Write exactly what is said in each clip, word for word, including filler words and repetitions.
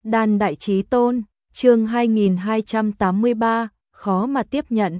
Đan đại chí tôn, chương hai nghìn hai trăm tám mươi ba, khó mà tiếp nhận.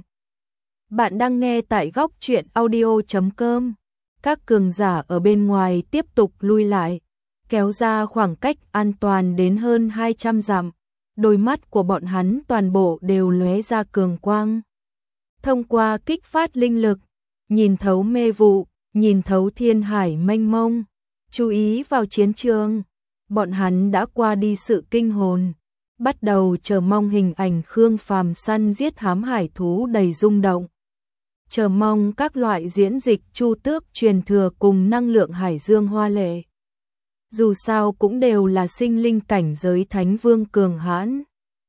Bạn đang nghe tại góc truyện audio chấm com. Các cường giả ở bên ngoài tiếp tục lui lại, kéo ra khoảng cách an toàn đến hơn hai trăm dặm. Đôi mắt của bọn hắn toàn bộ đều lóe ra cường quang. Thông qua kích phát linh lực, nhìn thấu mê vụ, nhìn thấu thiên hải mênh mông, chú ý vào chiến trường. Bọn hắn đã qua đi sự kinh hồn, bắt đầu chờ mong hình ảnh Khương Phàm săn giết hám hải thú đầy rung động. Chờ mong các loại diễn dịch chu tước truyền thừa cùng năng lượng hải dương hoa lệ. Dù sao cũng đều là sinh linh cảnh giới thánh vương cường hãn.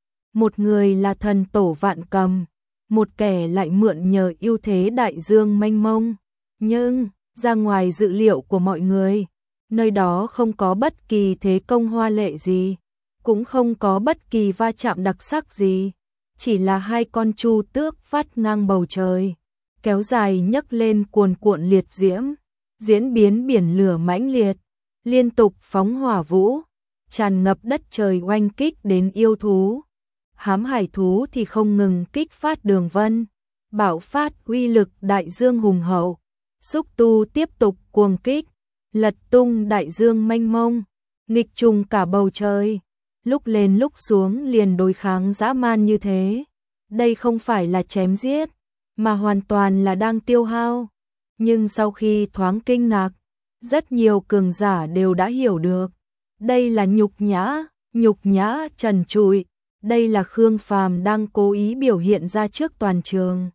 Một người là thần tổ vạn cầm, một kẻ lại mượn nhờ ưu thế đại dương mênh mông. Nhưng, ra ngoài dự liệu của mọi người, nơi đó không có bất kỳ thế công hoa lệ gì, cũng không có bất kỳ va chạm đặc sắc gì, chỉ là hai con chu tước phát ngang bầu trời, kéo dài nhấc lên cuồn cuộn liệt diễm, diễn biến biển lửa mãnh liệt, liên tục phóng hỏa vũ, tràn ngập đất trời oanh kích đến yêu thú. Hám hải thú thì không ngừng kích phát đường vân, bạo phát uy lực đại dương hùng hậu. Xúc tu tiếp tục cuồng kích, lật tung đại dương mênh mông, nghịch trùng cả bầu trời, lúc lên lúc xuống liền đối kháng dã man như thế. Đây không phải là chém giết, mà hoàn toàn là đang tiêu hao. Nhưng sau khi thoáng kinh ngạc, rất nhiều cường giả đều đã hiểu được. Đây là nhục nhã, nhục nhã trần trụi, đây là Khương Phàm đang cố ý biểu hiện ra trước toàn trường.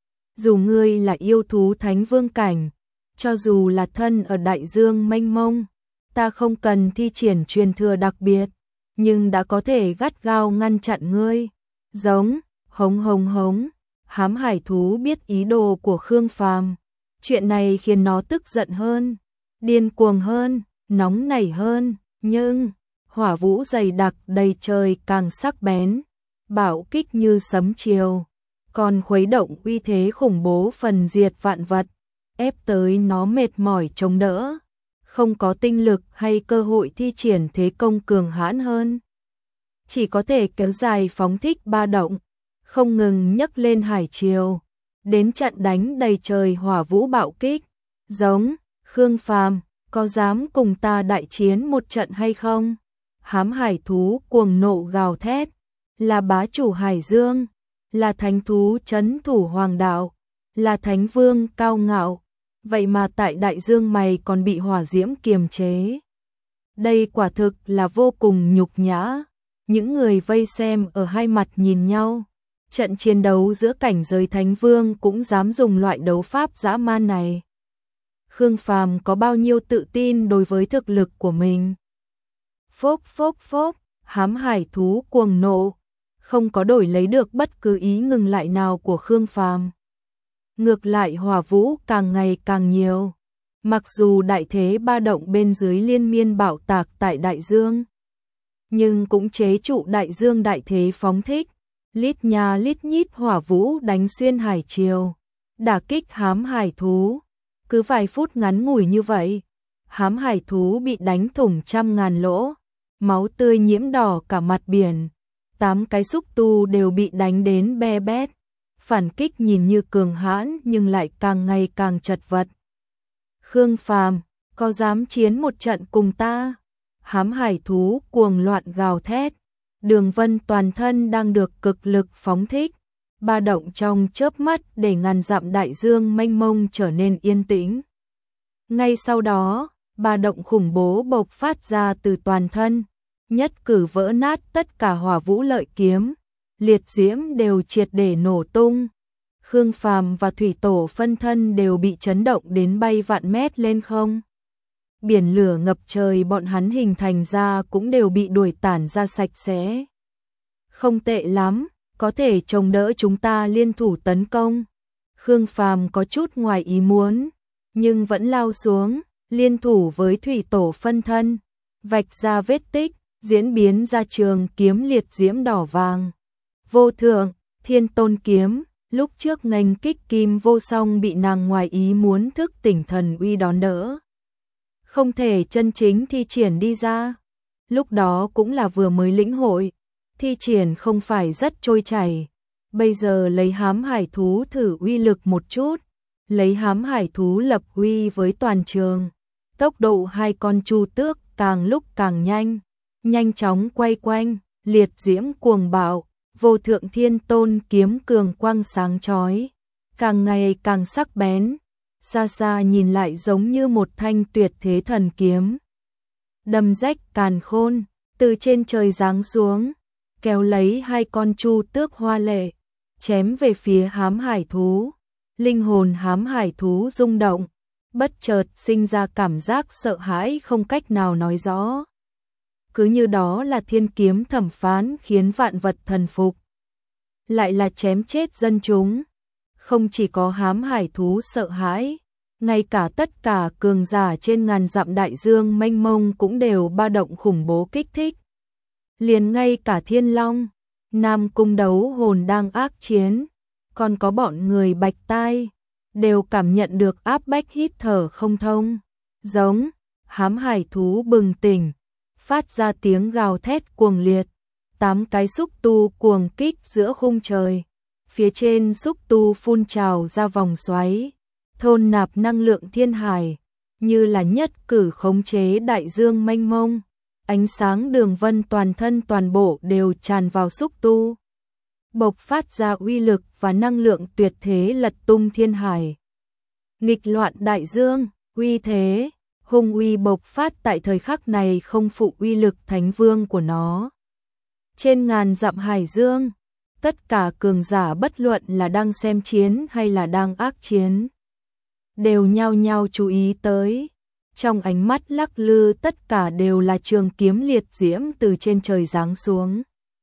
Dù ngươi là yêu thú thánh vương cảnh, cho dù là thân ở đại dương mênh mông, ta không cần thi triển truyền thừa đặc biệt, nhưng đã có thể gắt gao ngăn chặn ngươi. Giống, hống hống hống, hám hải thú biết ý đồ của Khương Phàm. Chuyện này khiến nó tức giận hơn, điên cuồng hơn, nóng nảy hơn, nhưng hỏa vũ dày đặc đầy trời càng sắc bén, bạo kích như sấm chiều, còn khuấy động uy thế khủng bố phần diệt vạn vật, ép tới nó mệt mỏi chống đỡ, không có tinh lực hay cơ hội thi triển thế công cường hãn hơn. Chỉ có thể kéo dài phóng thích ba động, không ngừng nhấc lên hải triều, đến trận đánh đầy trời hỏa vũ bạo kích. Giống, Khương Phàm, có dám cùng ta đại chiến một trận hay không? Hám hải thú cuồng nộ gào thét, là bá chủ hải dương, là thánh thú trấn thủ hoàng đạo, là thánh vương cao ngạo, vậy mà tại đại dương mày còn bị hỏa diễm kiềm chế. Đây quả thực là vô cùng nhục nhã. Những người vây xem ở hai mặt nhìn nhau. Trận chiến đấu giữa cảnh giới thánh vương cũng dám dùng loại đấu pháp dã man này. Khương Phàm có bao nhiêu tự tin đối với thực lực của mình? Phốc phốc phốc, hám hải thú cuồng nộ, không có đổi lấy được bất cứ ý ngừng lại nào của Khương Phàm. Ngược lại hỏa vũ càng ngày càng nhiều. Mặc dù đại thế ba động bên dưới liên miên bạo tạc tại đại dương, nhưng cũng chế trụ đại dương đại thế phóng thích. Lít nha lít nhít hỏa vũ đánh xuyên hải triều, đả kích hám hải thú. Cứ vài phút ngắn ngủi như vậy, hám hải thú bị đánh thủng trăm ngàn lỗ, máu tươi nhiễm đỏ cả mặt biển. Tám cái xúc tu đều bị đánh đến be bét. Phản kích nhìn như cường hãn nhưng lại càng ngày càng chật vật. Khương Phàm, có dám chiến một trận cùng ta? Hám hải thú cuồng loạn gào thét. Đường vân toàn thân đang được cực lực phóng thích, ba động trong chớp mắt để ngàn dặm đại dương mênh mông trở nên yên tĩnh. Ngay sau đó, ba động khủng bố bộc phát ra từ toàn thân, nhất cử vỡ nát tất cả hỏa vũ lợi kiếm, liệt diễm đều triệt để nổ tung. Khương Phàm và thủy tổ phân thân đều bị chấn động đến bay vạn mét lên không. Biển lửa ngập trời bọn hắn hình thành ra cũng đều bị đuổi tản ra sạch sẽ. Không tệ lắm, có thể chống đỡ chúng ta liên thủ tấn công. Khương Phàm có chút ngoài ý muốn, nhưng vẫn lao xuống, liên thủ với thủy tổ phân thân, vạch ra vết tích, diễn biến ra trường kiếm liệt diễm đỏ vàng. Vô thượng, thiên tôn kiếm, lúc trước nghênh kích kim vô song bị nàng ngoài ý muốn thức tỉnh thần uy đón đỡ. Không thể chân chính thi triển đi ra. lúc đó cũng là vừa mới lĩnh hội, thi triển không phải rất trôi chảy. Bây giờ lấy hám hải thú thử uy lực một chút, lấy hám hải thú lập uy với toàn trường. Tốc độ hai con chu tước càng lúc càng nhanh, nhanh chóng quay quanh, liệt diễm cuồng bạo, vô thượng thiên tôn kiếm cường quang sáng chói, càng ngày càng sắc bén, xa xa nhìn lại giống như một thanh tuyệt thế thần kiếm. Đâm rách càn khôn, từ trên trời giáng xuống, kéo lấy hai con chu tước hoa lệ, chém về phía hám hải thú. Linh hồn hám hải thú rung động, bất chợt sinh ra cảm giác sợ hãi không cách nào nói rõ. Cứ như đó là thiên kiếm thẩm phán khiến vạn vật thần phục. Lại là chém chết dân chúng. Không chỉ có hám hải thú sợ hãi, ngay cả tất cả cường giả trên ngàn dặm đại dương mênh mông cũng đều ba động khủng bố kích thích. Liền ngay cả Thiên Long, Nam Cung đấu hồn đang ác chiến, còn có bọn người bạch tai, đều cảm nhận được áp bách hít thở không thông. Giống, hám hải thú bừng tỉnh, phát ra tiếng gào thét cuồng liệt, tám cái xúc tu cuồng kích giữa khung trời. Phía trên xúc tu phun trào ra vòng xoáy, thôn nạp năng lượng thiên hải, như là nhất cử khống chế đại dương mênh mông. Ánh sáng đường vân toàn thân toàn bộ đều tràn vào xúc tu, bộc phát ra uy lực và năng lượng tuyệt thế lật tung thiên hải. Nghịch loạn đại dương, uy thế, hung uy bộc phát tại thời khắc này không phụ uy lực thánh vương của nó. Trên ngàn dặm hải dương, tất cả cường giả bất luận là đang xem chiến hay là đang ác chiến, đều nhao nhao chú ý tới. Trong ánh mắt lắc lư tất cả đều là trường kiếm liệt diễm từ trên trời giáng xuống,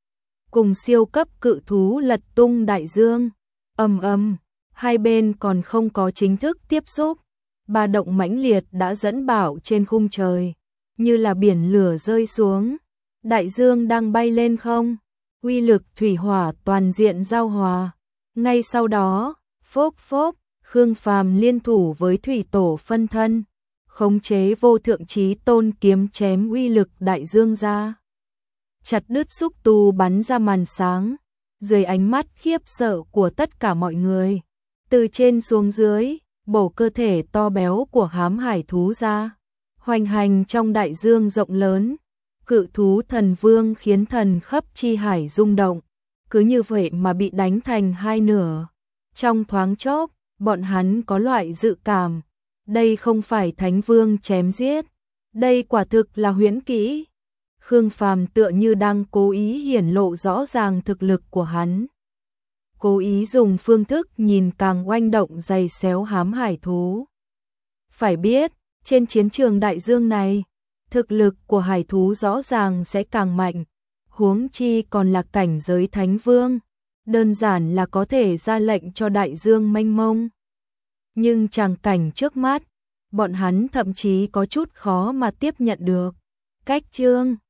cùng siêu cấp cự thú lật tung đại dương. Ầm ầm, hai bên còn không có chính thức tiếp xúc, ba động mãnh liệt đã dẫn bảo trên khung trời, như là biển lửa rơi xuống. Đại dương đang bay lên không, uy lực thủy hỏa toàn diện giao hòa. Ngay sau đó, phốc phốc, Khương Phàm liên thủ với thủy tổ phân thân, khống chế vô thượng chí tôn kiếm chém uy lực đại dương ra, chặt đứt xúc tu bắn ra màn sáng. Dưới ánh mắt khiếp sợ của tất cả mọi người, từ trên xuống dưới, bổ cơ thể to béo của hám hải thú ra, hoành hành trong đại dương rộng lớn. Cự thú thần vương khiến thần khắp chi hải rung động, cứ như vậy mà bị đánh thành hai nửa. Trong thoáng chốc, bọn hắn có loại dự cảm, đây không phải thánh vương chém giết, đây quả thực là huyễn kỹ. Khương Phàm tựa như đang cố ý hiển lộ rõ ràng thực lực của hắn, cố ý dùng phương thức nhìn càng oanh động giày xéo hám hải thú. Phải biết, trên chiến trường đại dương này, thực lực của hải thú rõ ràng sẽ càng mạnh, huống chi còn là cảnh giới thánh vương, đơn giản là có thể ra lệnh cho đại dương mênh mông. Nhưng tràng cảnh trước mắt, bọn hắn thậm chí có chút khó mà tiếp nhận được. Cách chương